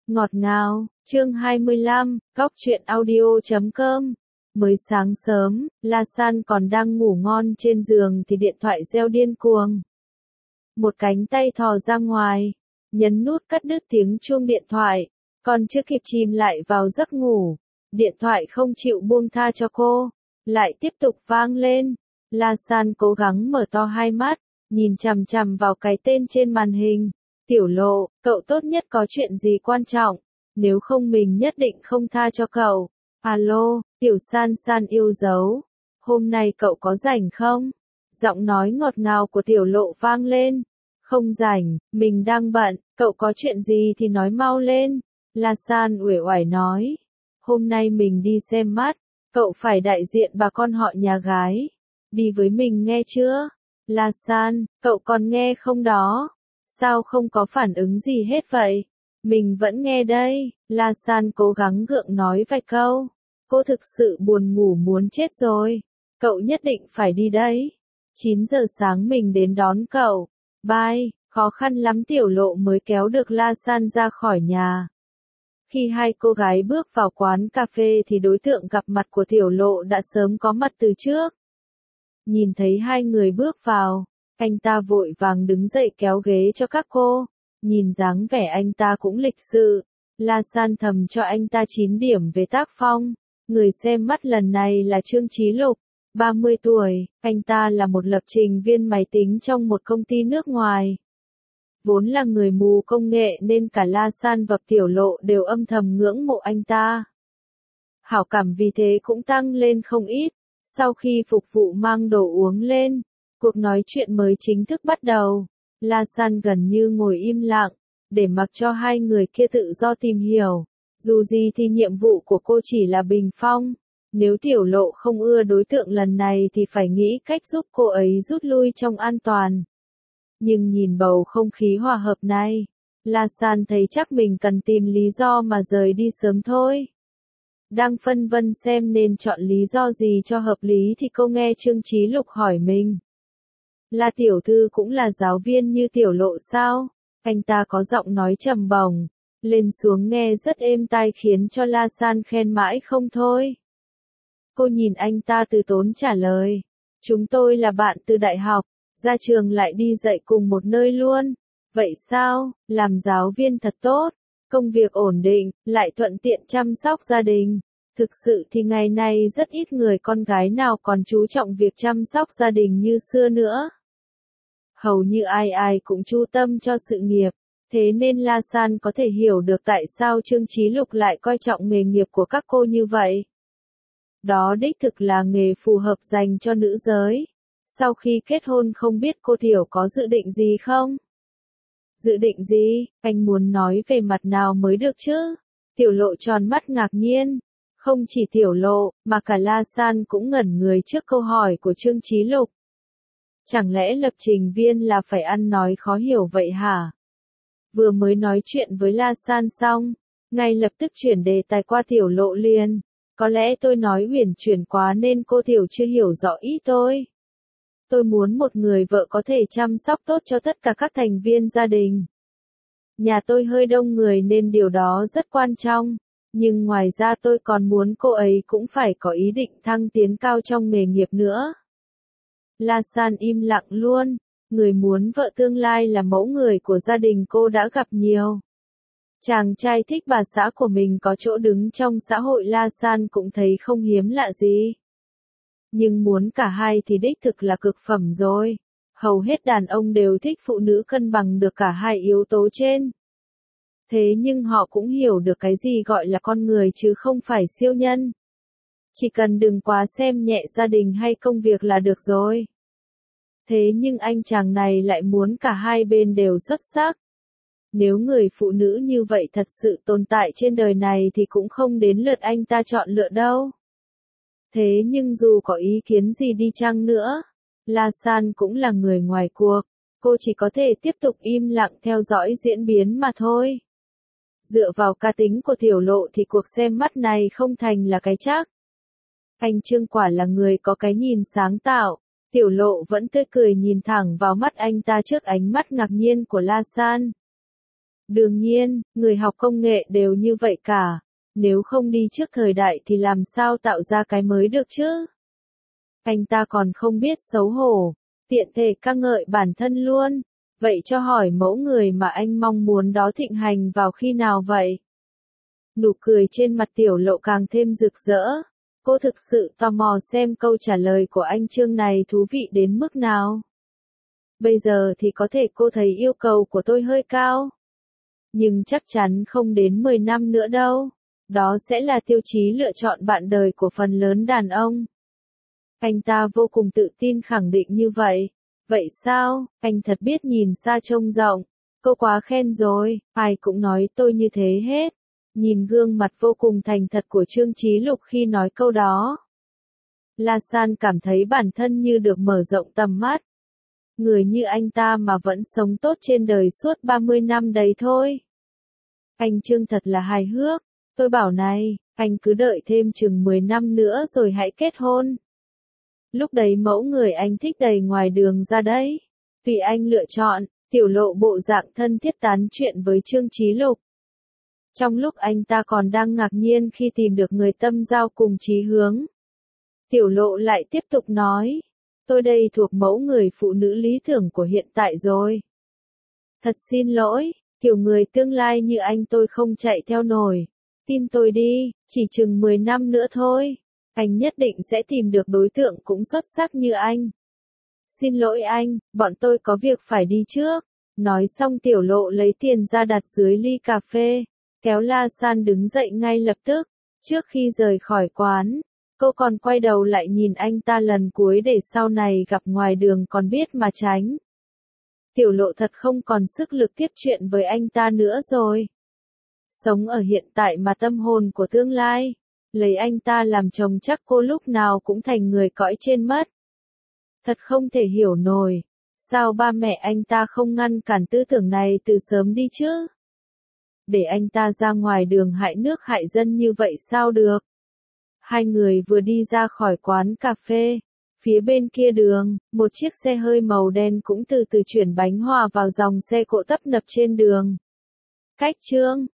Ngọt ngào, chương 25, Cóc truyện audio.com. Mới sáng sớm, La San còn đang ngủ ngon trên giường thì điện thoại reo điên cuồng. Một cánh tay thò ra ngoài, nhấn nút cắt đứt tiếng chuông điện thoại, còn chưa kịp chìm lại vào giấc ngủ, điện thoại không chịu buông tha cho cô, lại tiếp tục vang lên. La San cố gắng mở to hai mắt, nhìn chằm chằm vào cái tên trên màn hình. Tiểu Lộ, cậu tốt nhất có chuyện gì quan trọng, nếu không mình nhất định không tha cho cậu. Alo, Tiểu San San yêu dấu, hôm nay cậu có rảnh không? Giọng nói ngọt ngào của Tiểu Lộ vang lên. Không rảnh, mình đang bận, cậu có chuyện gì thì nói mau lên. La San uể oải nói. Hôm nay mình đi xem mắt, cậu phải đại diện bà con họ nhà gái. Đi với mình nghe chưa? La San, cậu còn nghe không đó? Sao không có phản ứng gì hết vậy? Mình vẫn nghe đây. La San cố gắng gượng nói vài câu. Cô thực sự buồn ngủ muốn chết rồi. Cậu nhất định phải đi đấy. 9 giờ sáng mình đến đón cậu. Bye. Khó khăn lắm Tiểu Lộ mới kéo được La San ra khỏi nhà. Khi hai cô gái bước vào quán cà phê thì đối tượng gặp mặt của Tiểu Lộ đã sớm có mặt từ trước. Nhìn thấy hai người bước vào, anh ta vội vàng đứng dậy kéo ghế cho các cô. Nhìn dáng vẻ anh ta cũng lịch sự. La San thầm cho anh ta 9 điểm về tác phong. Người xem mắt lần này là Trương Chí Lục, 30 tuổi, anh ta là một lập trình viên máy tính trong một công ty nước ngoài. Vốn là người mù công nghệ nên cả La San và Tiểu Lộ đều âm thầm ngưỡng mộ anh ta. Hảo cảm vì thế cũng tăng lên không ít. Sau khi phục vụ mang đồ uống lên, cuộc nói chuyện mới chính thức bắt đầu. La San gần như ngồi im lặng, để mặc cho hai người kia tự do tìm hiểu. Dù gì thì nhiệm vụ của cô chỉ là bình phong. Nếu Tiểu Lộ không ưa đối tượng lần này thì phải nghĩ cách giúp cô ấy rút lui trong an toàn. Nhưng nhìn bầu không khí hòa hợp này, La San thấy chắc mình cần tìm lý do mà rời đi sớm thôi. Đang phân vân xem nên chọn lý do gì cho hợp lý thì cô nghe Trương Chí Lục hỏi mình. La tiểu thư cũng là giáo viên như Tiểu Lộ sao? Anh ta có giọng nói trầm bổng, lên xuống nghe rất êm tai khiến cho La San khen mãi không thôi. Cô nhìn anh ta từ tốn trả lời. Chúng tôi là bạn từ đại học, ra trường lại đi dạy cùng một nơi luôn. Vậy sao, làm giáo viên thật tốt, công việc ổn định, lại thuận tiện chăm sóc gia đình. Thực sự thì ngày nay rất ít người con gái nào còn chú trọng việc chăm sóc gia đình như xưa nữa. Hầu như ai ai cũng chú tâm cho sự nghiệp, thế nên La San có thể hiểu được tại sao Trương Chí Lục lại coi trọng nghề nghiệp của các cô như vậy. Đó đích thực là nghề phù hợp dành cho nữ giới. Sau khi kết hôn không biết cô Tiểu có dự định gì không? Dự định gì? Anh muốn nói về mặt nào mới được chứ? Tiểu Lộ tròn mắt ngạc nhiên. Không chỉ Tiểu Lộ, mà cả La San cũng ngẩn người trước câu hỏi của Trương Chí Lục. Chẳng lẽ lập trình viên là phải ăn nói khó hiểu vậy hả? Vừa mới nói chuyện với La San xong, ngay lập tức chuyển đề tài qua Tiểu Lộ liền. Có lẽ tôi nói uyển chuyển quá nên cô Tiểu chưa hiểu rõ ý tôi. Tôi muốn một người vợ có thể chăm sóc tốt cho tất cả các thành viên gia đình. Nhà tôi hơi đông người nên điều đó rất quan trọng. Nhưng ngoài ra tôi còn muốn cô ấy cũng phải có ý định thăng tiến cao trong nghề nghiệp nữa. La San im lặng luôn. Người muốn vợ tương lai là mẫu người của gia đình cô đã gặp nhiều. Chàng trai thích bà xã của mình có chỗ đứng trong xã hội La San cũng thấy không hiếm lạ gì. Nhưng muốn cả hai thì đích thực là cực phẩm rồi. Hầu hết đàn ông đều thích phụ nữ cân bằng được cả hai yếu tố trên. Thế nhưng họ cũng hiểu được cái gì gọi là con người chứ không phải siêu nhân. Chỉ cần đừng quá xem nhẹ gia đình hay công việc là được rồi. Thế nhưng anh chàng này lại muốn cả hai bên đều xuất sắc. Nếu người phụ nữ như vậy thật sự tồn tại trên đời này thì cũng không đến lượt anh ta chọn lựa đâu. Thế nhưng dù có ý kiến gì đi chăng nữa, La San cũng là người ngoài cuộc, cô chỉ có thể tiếp tục im lặng theo dõi diễn biến mà thôi. Dựa vào cá tính của Tiểu Lộ thì cuộc xem mắt này không thành là cái chắc. Anh Trương quả là người có cái nhìn sáng tạo. Tiểu Lộ vẫn tươi cười nhìn thẳng vào mắt anh ta trước ánh mắt ngạc nhiên của La San. Đương nhiên, người học công nghệ đều như vậy cả. Nếu không đi trước thời đại thì làm sao tạo ra cái mới được chứ? Anh ta còn không biết xấu hổ, tiện thể ca ngợi bản thân luôn. Vậy cho hỏi mẫu người mà anh mong muốn đó thịnh hành vào khi nào vậy? Nụ cười trên mặt Tiểu Lộ càng thêm rực rỡ. Cô thực sự tò mò xem câu trả lời của anh Trương này thú vị đến mức nào. Bây giờ thì có thể cô thấy yêu cầu của tôi hơi cao. Nhưng chắc chắn không đến 10 năm nữa đâu. Đó sẽ là tiêu chí lựa chọn bạn đời của phần lớn đàn ông. Anh ta vô cùng tự tin khẳng định như vậy. Vậy sao, anh thật biết nhìn xa trông rộng. Cô quá khen rồi, ai cũng nói tôi như thế hết. Nhìn gương mặt vô cùng thành thật của Trương Chí Lục khi nói câu đó. La San cảm thấy bản thân như được mở rộng tầm mắt. Người như anh ta mà vẫn sống tốt trên đời suốt 30 năm đấy thôi. Anh Trương thật là hài hước. Tôi bảo này, anh cứ đợi thêm chừng 10 năm nữa rồi hãy kết hôn. Lúc đấy mẫu người anh thích đầy ngoài đường ra đấy. Vì anh lựa chọn, Tiểu Lộ bộ dạng thân thiết tán chuyện với Trương Chí Lục. Trong lúc anh ta còn đang ngạc nhiên khi tìm được người tâm giao cùng chí hướng. Tiểu Lộ lại tiếp tục nói, tôi đây thuộc mẫu người phụ nữ lý tưởng của hiện tại rồi. Thật xin lỗi, kiểu người tương lai như anh tôi không chạy theo nổi. Tin tôi đi, chỉ chừng 10 năm nữa thôi. Anh nhất định sẽ tìm được đối tượng cũng xuất sắc như anh. Xin lỗi anh, bọn tôi có việc phải đi trước. Nói xong Tiểu Lộ lấy tiền ra đặt dưới ly cà phê, kéo La San đứng dậy ngay lập tức. Trước khi rời khỏi quán, cô còn quay đầu lại nhìn anh ta lần cuối để sau này gặp ngoài đường còn biết mà tránh. Tiểu Lộ thật không còn sức lực tiếp chuyện với anh ta nữa rồi. Sống ở hiện tại mà tâm hồn của tương lai. Lấy anh ta làm chồng chắc cô lúc nào cũng thành người cõi trên mất. Thật không thể hiểu nổi. Sao ba mẹ anh ta không ngăn cản tư tưởng này từ sớm đi chứ? Để anh ta ra ngoài đường hại nước hại dân như vậy sao được? Hai người vừa đi ra khỏi quán cà phê. Phía bên kia đường, một chiếc xe hơi màu đen cũng từ từ chuyển bánh hòa vào dòng xe cộ tấp nập trên đường. Cách Trương